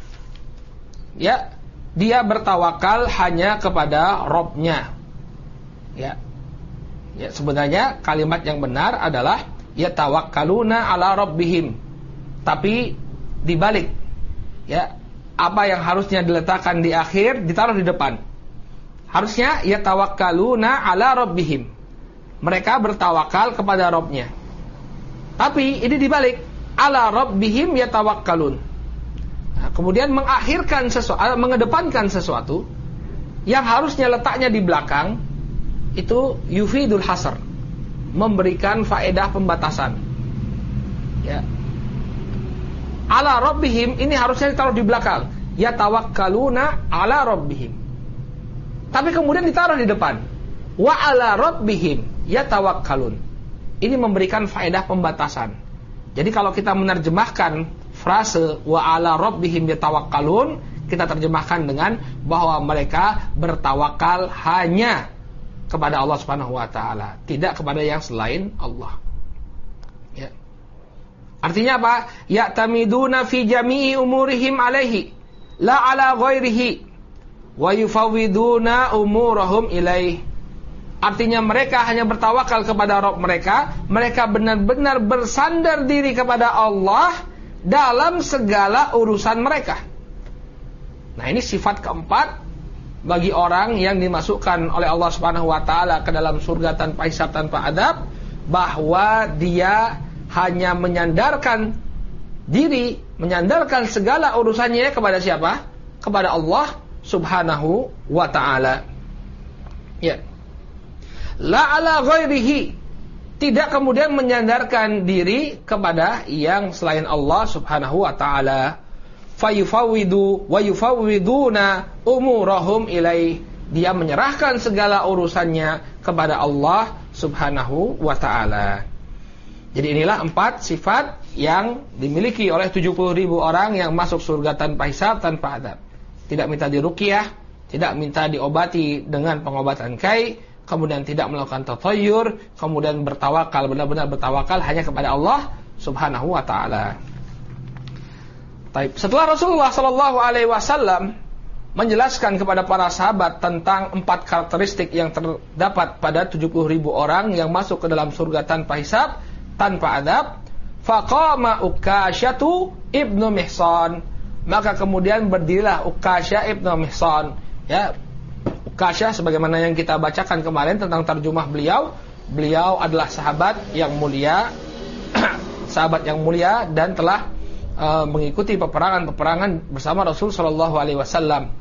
ya, dia bertawakal hanya kepada Rabb-nya. Ya. Ya, sebenarnya kalimat yang benar adalah yatawakkaluna ala rabbihim. Tapi dibalik. Ya, apa yang harusnya diletakkan di akhir ditaruh di depan. Harusnya yatawakkaluna ala rabbihim. Mereka bertawakal kepada Rabb-nya. Tapi ini dibalik, ala rabbihim yatawakkalun. Nah, kemudian mengakhirkan sesuatu, mengedepankan sesuatu yang harusnya letaknya di belakang, itu yufidul hasr, memberikan faedah pembatasan. Ya. Ala rabbihim ini harusnya ditaruh di belakang. Yatawakkaluna ala rabbihim. Tapi kemudian ditaruh di depan. Wa ala rabbihim yatawakkalun. Ini memberikan faedah pembatasan. Jadi kalau kita menerjemahkan frase wa ala rabbihim yatawakkalun, kita terjemahkan dengan bahwa mereka bertawakal hanya kepada Allah Subhanahu wa taala, tidak kepada yang selain Allah. Ya. Artinya apa? Ya'tamiduna fi jami'i umurihim alaihi la ala ghairihi wa yufawwiduna umurahum ilaihi. Artinya mereka hanya bertawakal kepada Rabb mereka, mereka benar-benar bersandar diri kepada Allah dalam segala urusan mereka. Nah, ini sifat keempat bagi orang yang dimasukkan oleh Allah Subhanahu wa taala ke dalam surga tanpa hisab, tanpa adab, bahwa dia hanya menyandarkan diri, menyandarkan segala urusannya kepada siapa? Kepada Allah Subhanahu wa taala. Ya. La ala ghairihi, tidak kemudian menyandarkan diri kepada yang selain Allah Subhanahu wa taala. Fayufawwidu wa yufawwiduna umurahum ilaih, dia menyerahkan segala urusannya kepada Allah Subhanahu wa taala. Jadi inilah 4 sifat yang dimiliki oleh 70.000 orang yang masuk surga tanpa hisab, tanpa adab. Tidak minta diruqyah, tidak minta diobati dengan pengobatan kai, kemudian tidak melakukan tatayyur, kemudian bertawakal, benar-benar bertawakal hanya kepada Allah Subhanahu wa taala. Baik, setelah Rasulullah sallallahu alaihi wasallam menjelaskan kepada para sahabat tentang 4 karakteristik yang terdapat pada 70.000 orang yang masuk ke dalam surga tanpa hisab, tanpa adab, faqama Ukasyatu ibnu Mihsan, maka kemudian berdirilah Ukasyah ibnu Mihsan. Ya, Ukasyah sebagaimana yang kita bacakan kemarin tentang terjemah beliau. Beliau adalah sahabat yang mulia, sahabat yang mulia dan telah mengikuti peperangan bersama Rasul sallallahu alaihi wasallam.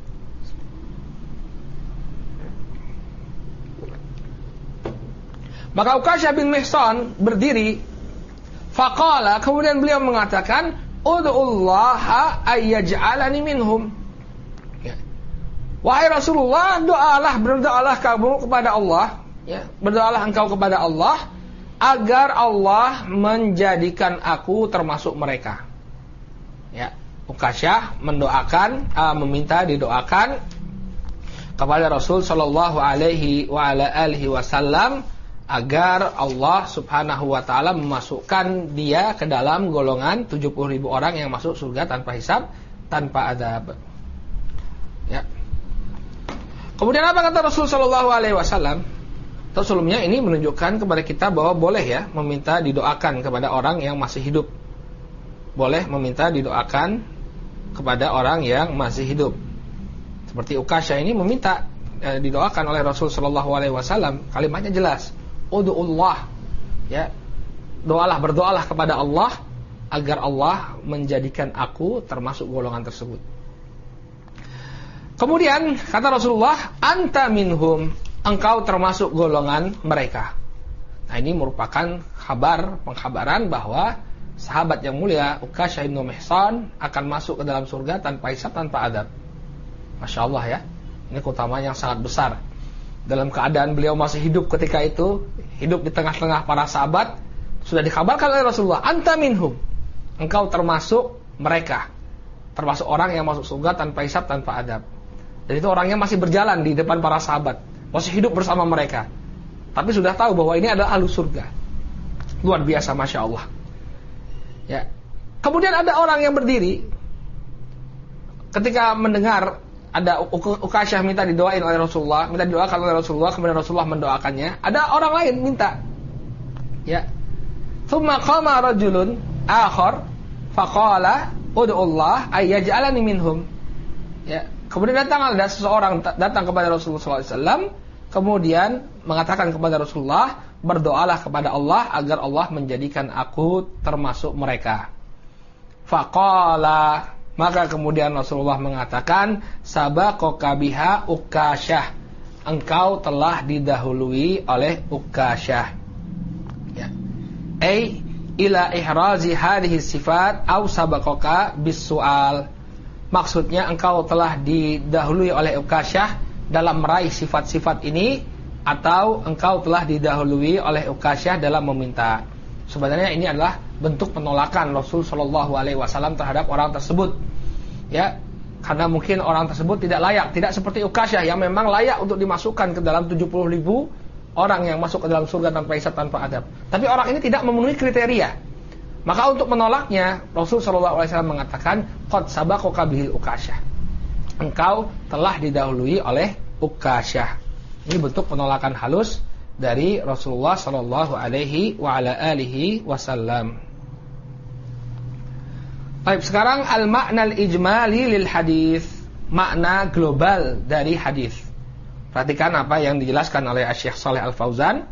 Maka Ukasyah bin Mihsan berdiri, faqala, kemudian beliau mengatakan, ud'ullaha ayyaj'alani minhum. Ya. Wahai Rasulullah, berdoalah kamu kepada Allah, ya, berdoalah engkau kepada Allah agar Allah menjadikan aku termasuk mereka. Ya, Ukasyah mendoakan, meminta didoakan kepada Rasul sallallahu alaihi wa ala alihi wasallam agar Allah subhanahu wa ta'ala memasukkan dia ke dalam golongan 70.000 orang yang masuk surga tanpa hisab, tanpa adab. Ya. Kemudian apa kata Rasul sallallahu alaihi wasallam? Sebelumnya ini menunjukkan kepada kita bahwa boleh ya meminta didoakan kepada orang yang masih hidup. Boleh meminta didoakan kepada orang yang masih hidup. Seperti Ukasyah ini meminta didoakan oleh Rasul sallallahu alaihi wasallam. Kalimatnya jelas. Ud'ullah, ya, berdoalah kepada Allah agar Allah menjadikan aku termasuk golongan tersebut. Kemudian kata Rasulullah, anta minhum, engkau termasuk golongan mereka. Nah, ini merupakan pengkhabaran bahwa sahabat yang mulia Ukasyah bin Mihsan akan masuk ke dalam surga tanpa hisab, tanpa adab. Masya Allah ya, ini keutamaan yang sangat besar. Dalam keadaan beliau masih hidup ketika itu, hidup di tengah-tengah para sahabat, sudah dikabarkan oleh Rasulullah, anta minhum, engkau termasuk mereka, termasuk orang yang masuk surga tanpa hisab, tanpa adab. Dan itu orangnya masih berjalan di depan para sahabat, masih hidup bersama mereka, tapi sudah tahu bahwa ini adalah ahlu surga. Luar biasa, Masya Allah ya. Kemudian ada orang yang berdiri ketika mendengar ada Ukasyah minta didoain oleh Rasulullah, minta didoakan oleh Rasulullah, kemudian Rasulullah mendoakannya. Ada orang lain minta, ya. Tsumma qama rajulun akhar faqala ud'ullah ayyaj'alani minhum. Ya. Kemudian ada seseorang datang kepada Rasulullah SAW, kemudian mengatakan kepada Rasulullah, berdoalah kepada Allah agar Allah menjadikan aku termasuk mereka. Faqala, maka kemudian Rasulullah mengatakan, sabaqaka biha Ukasyah, engkau telah didahului oleh Ukasyah. Ya. Ila ihrazi hadhihi sifat aw sabaqaka bis-su'al. Maksudnya engkau telah didahului oleh Ukasyah dalam meraih sifat-sifat ini, atau engkau telah didahului oleh Ukasyah dalam meminta. Sebenarnya ini adalah bentuk penolakan Rasul sallallahu alaihi wasallam terhadap orang tersebut. Ya, karena mungkin orang tersebut tidak layak, tidak seperti Ukasyah yang memang layak untuk dimasukkan ke dalam 70.000 orang yang masuk ke dalam surga tanpa hisab, tanpa adab. Tapi orang ini tidak memenuhi kriteria. Maka untuk menolaknya, Rasul sallallahu alaihi wasallam mengatakan, qad sabaqaka bihil Ukasyah, engkau telah didahului oleh Ukasyah. Ini bentuk penolakan halus dari Rasulullah sallallahu alaihi wa ala alihi wasallam. Baik, sekarang al-makna al-ijmali lil hadis, makna global dari hadis. Perhatikan apa yang dijelaskan oleh Syekh Shalih Al-Fauzan.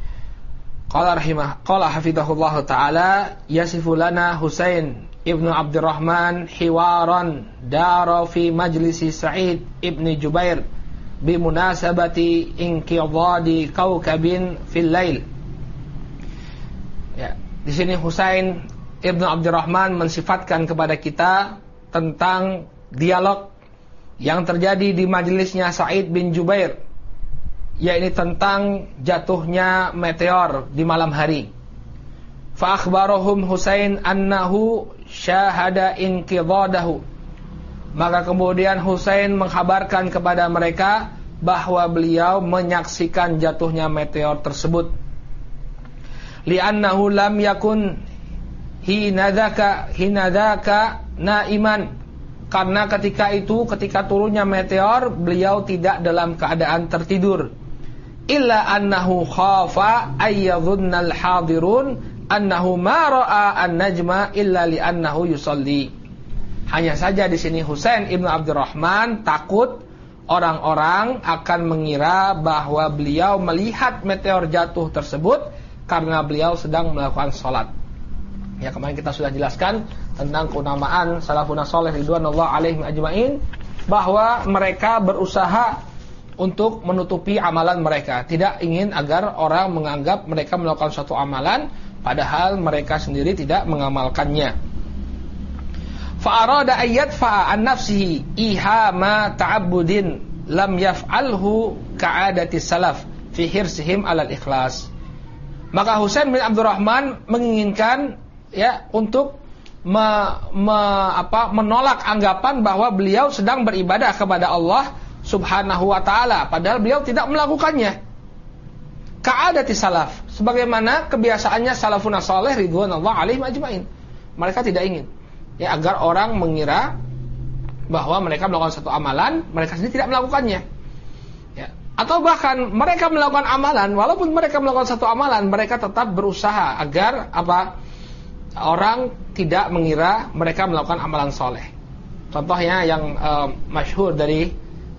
Qala hafizahullah taala, yasifu lana Husain ibnu Abdurrahman hiwaran dara fi majlisi Sa'id ibni Jubair bimunasabati inqidadi kaukabin fil lail. Ya, di sini Husain Ibnu Abdurrahman mensifatkan kepada kita tentang dialog yang terjadi di majelisnya Sa'id bin Jubair, yaitu tentang jatuhnya meteor di malam hari. Fa akhbarahum Husain annahu syahada inqidadahu. Maka kemudian Husain mengkhabarkan kepada mereka bahwa beliau menyaksikan jatuhnya meteor tersebut. Li'annahu lam yakun hinadaka naiman, karena ketika turunnya meteor beliau tidak dalam keadaan tertidur. Illa annahu khafa ayyadhunnal hadirun annahu ma ra'a an-najma illa li'annahu yusalli. Hanya saja di sini Husain ibnu Abdurrahman takut orang-orang akan mengira bahwa beliau melihat meteor jatuh tersebut karena beliau sedang melakukan sholat. Ya, kemarin kita sudah jelaskan tentang keutamaan salafun saleh ridwanullah alaihim ajmain, bahwa mereka berusaha untuk menutupi amalan mereka, tidak ingin agar orang menganggap mereka melakukan suatu amalan padahal mereka sendiri tidak mengamalkannya. Fa'arada ayat fa'an nafsihi ihama ta'abbudin lam yaf'alhu ka'adati salaf fi hirsihim alal ikhlas. Maka Husain bin Abdurrahman menginginkan untuk menolak anggapan bahwa beliau sedang beribadah kepada Allah Subhanahu wa ta'ala padahal beliau tidak melakukannya. Ka'adati salaf, sebagaimana kebiasaannya salafun saleh ridwanullah alaihim ajmain. Mereka tidak ingin agar orang mengira bahwa mereka melakukan satu amalan, mereka sendiri tidak melakukannya. Atau bahkan mereka melakukan amalan, walaupun mereka melakukan satu amalan, mereka tetap berusaha agar orang tidak mengira mereka melakukan amalan soleh. Contohnya yang masyhur dari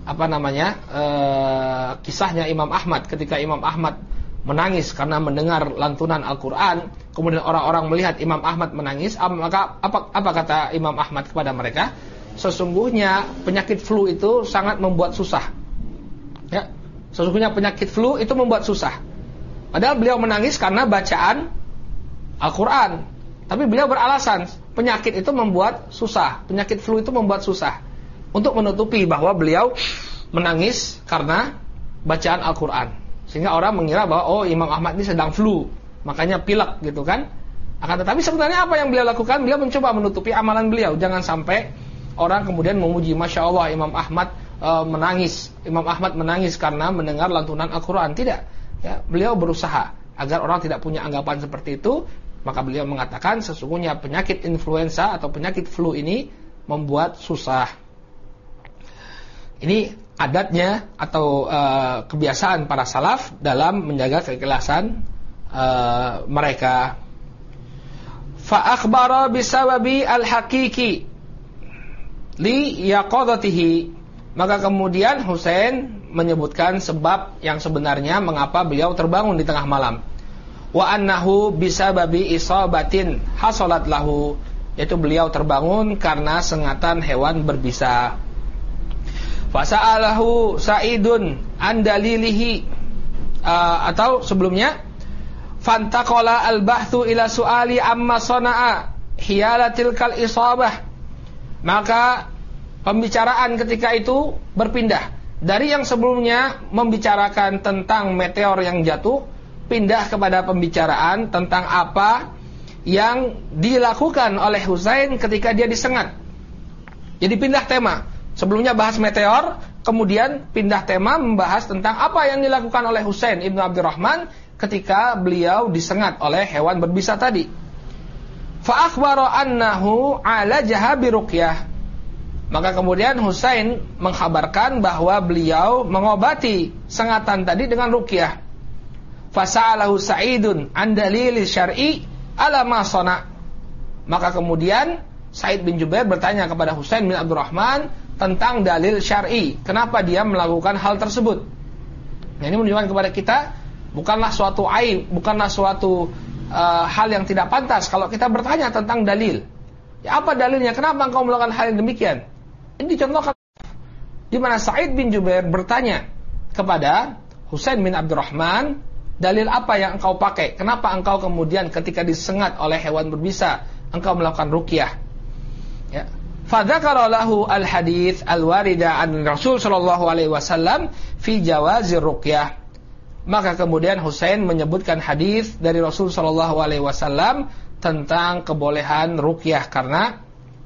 kisahnya Imam Ahmad, ketika Imam Ahmad menangis karena mendengar lantunan Al-Quran, kemudian orang-orang melihat Imam Ahmad menangis, maka apa kata Imam Ahmad kepada mereka? Sesungguhnya penyakit flu itu sangat membuat susah. Sesungguhnya penyakit flu itu membuat susah. Padahal beliau menangis karena bacaan Al-Quran, tapi beliau beralasan penyakit itu membuat susah, penyakit flu itu membuat susah, untuk menutupi bahwa beliau menangis karena bacaan Al-Quran, sehingga orang mengira bahwa Imam Ahmad ini sedang flu, makanya pilek gitu kan. Akan tetapi sebenarnya apa yang beliau lakukan? Beliau mencoba menutupi amalan beliau. Jangan sampai orang kemudian memuji, Masya Allah Imam Ahmad menangis. Imam Ahmad menangis karena mendengar lantunan Al-Quran. Tidak. Beliau berusaha agar orang tidak punya anggapan seperti itu. Maka beliau mengatakan sesungguhnya penyakit influenza atau penyakit flu ini membuat susah. Ini adatnya atau kebiasaan para salaf dalam menjaga keikhlasan mereka. Fa akhbara bisababi al-haqiqi li yaqadatihi. Maka kemudian Husain menyebutkan sebab yang sebenarnya mengapa beliau terbangun di tengah malam. Wa annahu bisababi isabatin hasalat lahu, yaitu beliau terbangun karena sengatan hewan berbisa. Fasa'alahu Sa'idun an dalilihi, atau sebelumnya fantaqala al-bahthu ila su'ali amma sana'a hiyalatil kal isabah. Maka pembicaraan ketika itu berpindah dari yang sebelumnya membicarakan tentang meteor yang jatuh, pindah kepada pembicaraan tentang apa yang dilakukan oleh Husain ketika dia disengat. Jadi pindah tema. Sebelumnya bahas meteor, kemudian pindah tema membahas tentang apa yang dilakukan oleh Husain ibnu Abdurrahman ketika beliau disengat oleh hewan berbisa tadi. Fa akhbara annahu alajaha bi ruqyah. Maka kemudian Husain mengkhabarkan bahwa beliau mengobati sengatan tadi dengan ruqyah. Fasa'alahu Sa'idun an dalil syar'i ala ma sana. Maka kemudian Sa'id bin Jubair bertanya kepada Husain bin Abdurrahman tentang dalil syar'i, kenapa dia melakukan hal tersebut. Nah, ini menunjukkan kepada kita bukanlah suatu aib, bukanlah suatu hal yang tidak pantas kalau kita bertanya tentang dalil. Ya, apa dalilnya? Kenapa engkau melakukan hal yang demikian? Ini dicontohkan di mana Sa'id bin Jubair bertanya kepada Husain bin Abdurrahman, dalil apa yang engkau pakai? Kenapa engkau kemudian ketika disengat oleh hewan berbisa engkau melakukan ruqyah? Ya. Fadzakara lahu al-hadits al-warida an Rasul sallallahu alaihi wasallam fi jawazir ruqyah. Maka kemudian Husain menyebutkan hadis dari Rasul sallallahu alaihi wasallam tentang kebolehan ruqyah karena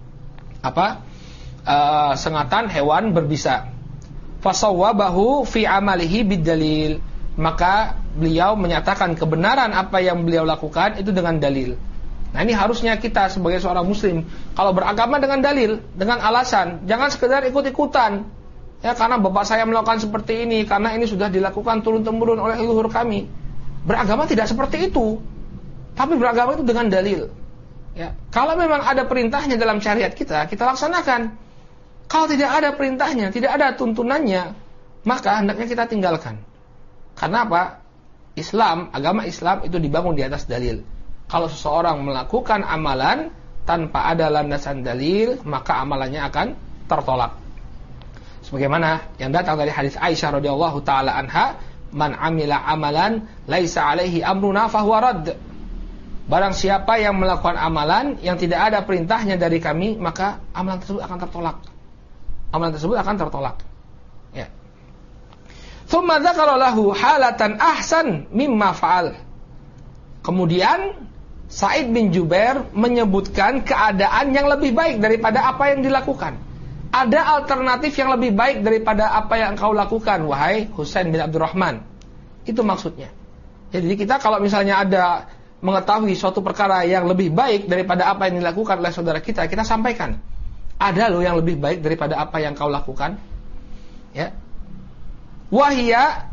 sengatan hewan berbisa. Fasawwabahu fi amalihi bidalil. Maka beliau menyatakan kebenaran apa yang beliau lakukan itu dengan dalil. Nah, ini harusnya kita sebagai seorang muslim kalau beragama dengan dalil, dengan alasan, jangan sekedar ikut-ikutan. Ya, karena bapak saya melakukan seperti ini, karena ini sudah dilakukan turun-temurun oleh leluhur kami. Beragama tidak seperti itu. Tapi beragama itu dengan dalil. Ya, kalau memang ada perintahnya dalam syariat kita laksanakan. Kalau tidak ada perintahnya, tidak ada tuntunannya, maka hendaknya kita tinggalkan. Karena apa? Islam, agama Islam itu dibangun di atas dalil. Kalau seseorang melakukan amalan tanpa ada landasan dalil, maka amalannya akan tertolak. Sebagaimana yang datang dari hadis Aisyah radhiyallahu taala anha, "Man amila amalan laisa alaihi amruna fahuwa radd." Barang siapa yang melakukan amalan yang tidak ada perintahnya dari kami, maka amalan tersebut akan tertolak. Amalan tersebut akan tertolak. Ya. Tsumma dzakara lahu halatan ahsan mimma fa'al. Kemudian Sa'id bin Jubair menyebutkan keadaan yang lebih baik daripada apa yang dilakukan. Ada alternatif yang lebih baik daripada apa yang engkau lakukan, wahai Husain bin Abdurrahman. Itu maksudnya. Jadi kita kalau misalnya ada mengetahui suatu perkara yang lebih baik daripada apa yang dilakukan oleh saudara kita, kita sampaikan. Ada loh yang lebih baik daripada apa yang kau lakukan. Ya. Wahia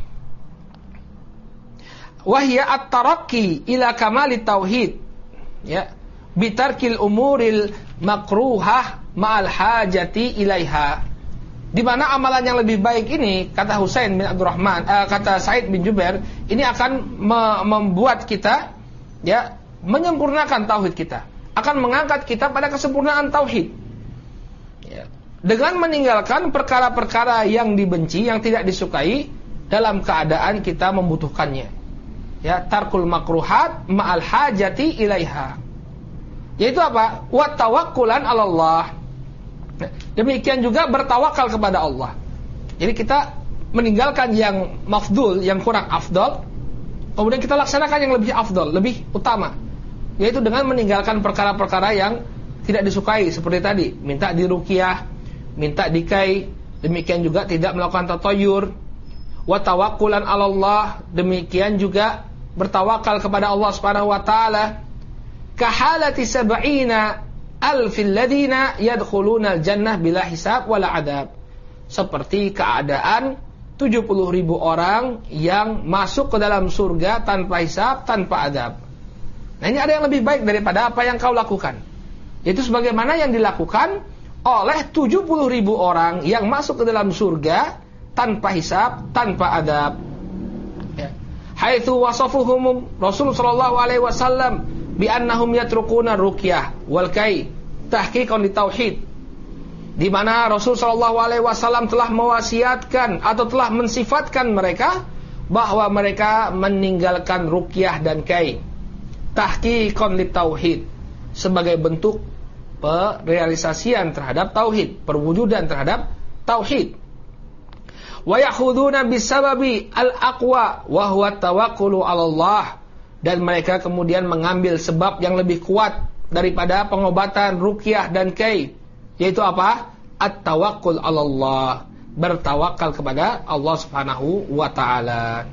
at-tarakki ila kamalit tauhid. Ya. Bitarkil umuril makruhah ma'al hajati ilaiha. Di mana amalan yang lebih baik ini, kata Husain bin Abdurrahman, kata Sa'id bin Jubair, ini akan membuat kita ya menyempurnakan tauhid kita, akan mengangkat kita pada kesempurnaan tauhid. Ya. Dengan meninggalkan perkara-perkara yang dibenci, yang tidak disukai dalam keadaan kita membutuhkannya. Ya, tarkul makruhat ma'al hajati ilaiha. Yaitu apa? Wa tawakkulan 'ala Allah. Demikian juga bertawakal kepada Allah. Jadi kita meninggalkan yang mafdul, yang kurang afdal, kemudian kita laksanakan yang lebih afdal, lebih utama, yaitu dengan meninggalkan perkara-perkara yang tidak disukai seperti tadi, minta diruqyah, minta dikai, demikian juga tidak melakukan tatayur. Wa tawakkulan 'ala Allah, demikian juga bertawakal kepada Allah Subhanahu wa taala. Kahalati sab'ina alfil ladina yadkhuluna al-jannah bila hisab wala adab. Seperti keadaan 70.000 orang yang masuk ke dalam surga tanpa hisab, tanpa adab. Nah, ini ada yang lebih baik daripada apa yang kau lakukan. Yaitu sebagaimana yang dilakukan oleh 70.000 orang yang masuk ke dalam surga tanpa hisab, tanpa adab. Ya. Haitsu wasafuhum Rasul sallallahu alaihi wasallam bi annahum yatrukuna ruqyah wal kai tahqiqan li tauhid. Di mana Rasul sallallahu alaihi wasallam telah mewasiatkan atau telah mensifatkan mereka bahwa mereka meninggalkan ruqyah dan kai tahqiqan li tauhid sebagai bentuk perealisasian terhadap tauhid, perwujudan terhadap tauhid. Wa yakhuduna bisababi al-aqwa wa huwa tawakkulu 'ala Allah. Dan mereka kemudian mengambil sebab yang lebih kuat daripada pengobatan ruqyah dan kai, yaitu apa? At-tawakkul 'ala Allah, bertawakal kepada Allah Subhanahu wa taala.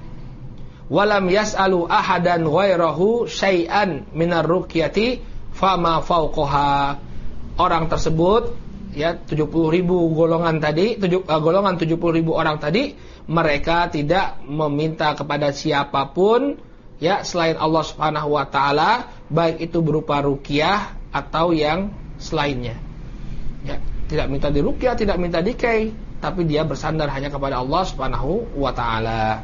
Walam yas'alu ahadan ghairahu syai'an minar ruqyati fama fawqaha. Orang tersebut ya 70.000 golongan tadi, golongan 70.000 orang tadi, mereka tidak meminta kepada siapapun ya selain Allah Subhanahu wa taala, baik itu berupa ruqyah atau yang selainnya. Ya, tidak minta diruqyah, tidak minta dikai, tapi dia bersandar hanya kepada Allah Subhanahu wa taala.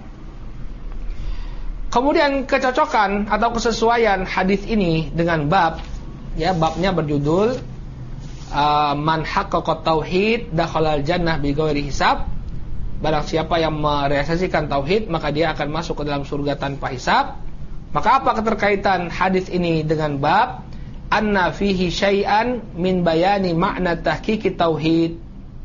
Kemudian kecocokan atau kesesuaian hadis ini dengan bab, ya babnya berjudul man haqqaqa tauhid dakhalal jannah bighairi hisab. Barang siapa yang merealisasikan tauhid, maka dia akan masuk ke dalam surga tanpa hisab. Maka apa keterkaitan hadis ini dengan bab? Anna fihi syai'an min bayani makna tahqiqi tauhid.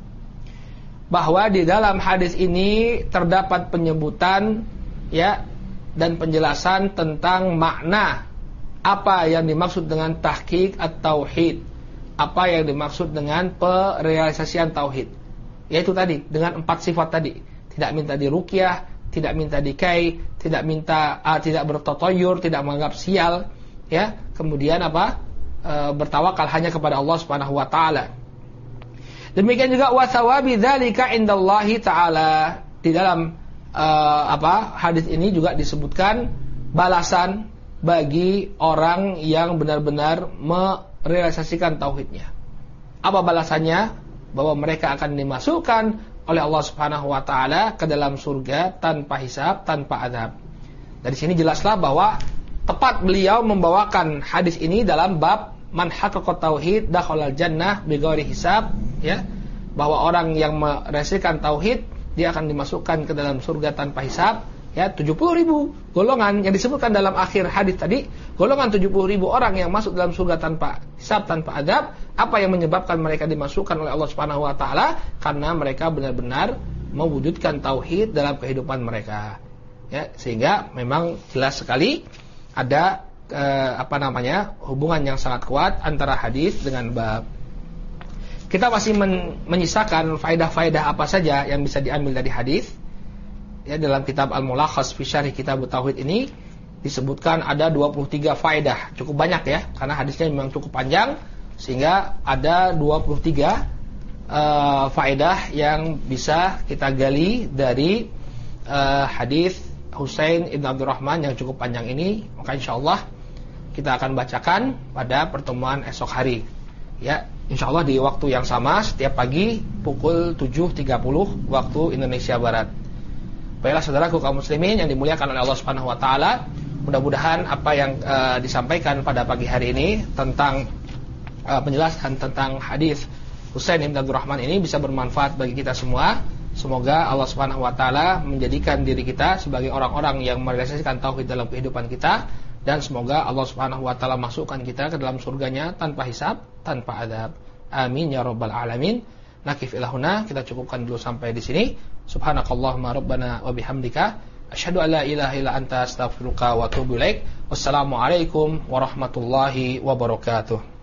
Bahwa di dalam hadis ini terdapat penyebutan ya dan penjelasan tentang makna apa yang dimaksud dengan tahqiq at-tauhid. Apa yang dimaksud dengan perealisasian tauhid. Yaitu tadi dengan 4 sifat tadi. Tidak minta diruqyah, tidak minta dikai, tidak minta tidak bertatayur, tidak menganggap sial, ya. Kemudian apa? Bertawakal hanya kepada Allah Subhanahu wa taala. Demikian juga wa thawabi dzalika indallahi taala. Di dalam hadis ini juga disebutkan balasan bagi orang yang benar-benar merealisasikan tauhidnya. Apa balasannya? bahwa mereka akan dimasukkan oleh Allah Subhanahu wa taala ke dalam surga tanpa hisab, tanpa azab. Dari sini jelaslah bahwa tepat beliau membawakan hadis ini dalam bab man haqqaqa tauhid dakhalal jannah bighairi hisab, ya, bahwa orang yang meresmikan tauhid dia akan dimasukkan ke dalam surga tanpa hisab, ya. 70.000 golongan yang disebutkan dalam akhir hadis tadi, golongan 70.000 orang yang masuk dalam surga tanpa hisab, tanpa azab. Apa yang menyebabkan mereka dimasukkan oleh Allah Subhanahu wa taala? Karena mereka benar-benar mewujudkan tauhid dalam kehidupan mereka, ya. Sehingga memang jelas sekali ada hubungan yang sangat kuat antara hadis dengan bab. Kita masih menyisakan faedah-faedah apa saja yang bisa diambil dari hadis. Ya, dalam kitab Al-Mulakhas fi Syarh Kitab Tauhid ini disebutkan ada 23 faedah, cukup banyak ya, karena hadisnya memang cukup panjang, sehingga ada 23 faedah yang bisa kita gali dari hadis Husain ibn Abdurrahman yang cukup panjang ini. Maka insyaallah kita akan bacakan pada pertemuan esok hari, ya, insyaallah di waktu yang sama setiap pagi pukul 7.30 waktu Indonesia Barat. Baiklah saudaraku kaum muslimin yang dimuliakan oleh Allah Subhanahu wa taala, mudah-mudahan apa yang disampaikan pada pagi hari ini tentang penjelasan tentang hadis Husain bin Abdurrahman ini bisa bermanfaat bagi kita semua. Semoga Allah Subhanahu wa taala menjadikan diri kita sebagai orang-orang yang merealisasikan tauhid dalam kehidupan kita, dan semoga Allah Subhanahu wa taala masukkan kita ke dalam surganya tanpa hisab, tanpa azab. Amin ya rabbal alamin. Nakif ilahuna, kita cukupkan dulu sampai di sini. Subhanakallahumma rabbana wa bihamdika asyhadu an la ilaha illa anta astaghfiruka wa atubu ilaik. Wassalamualaikum warahmatullahi wabarakatuh.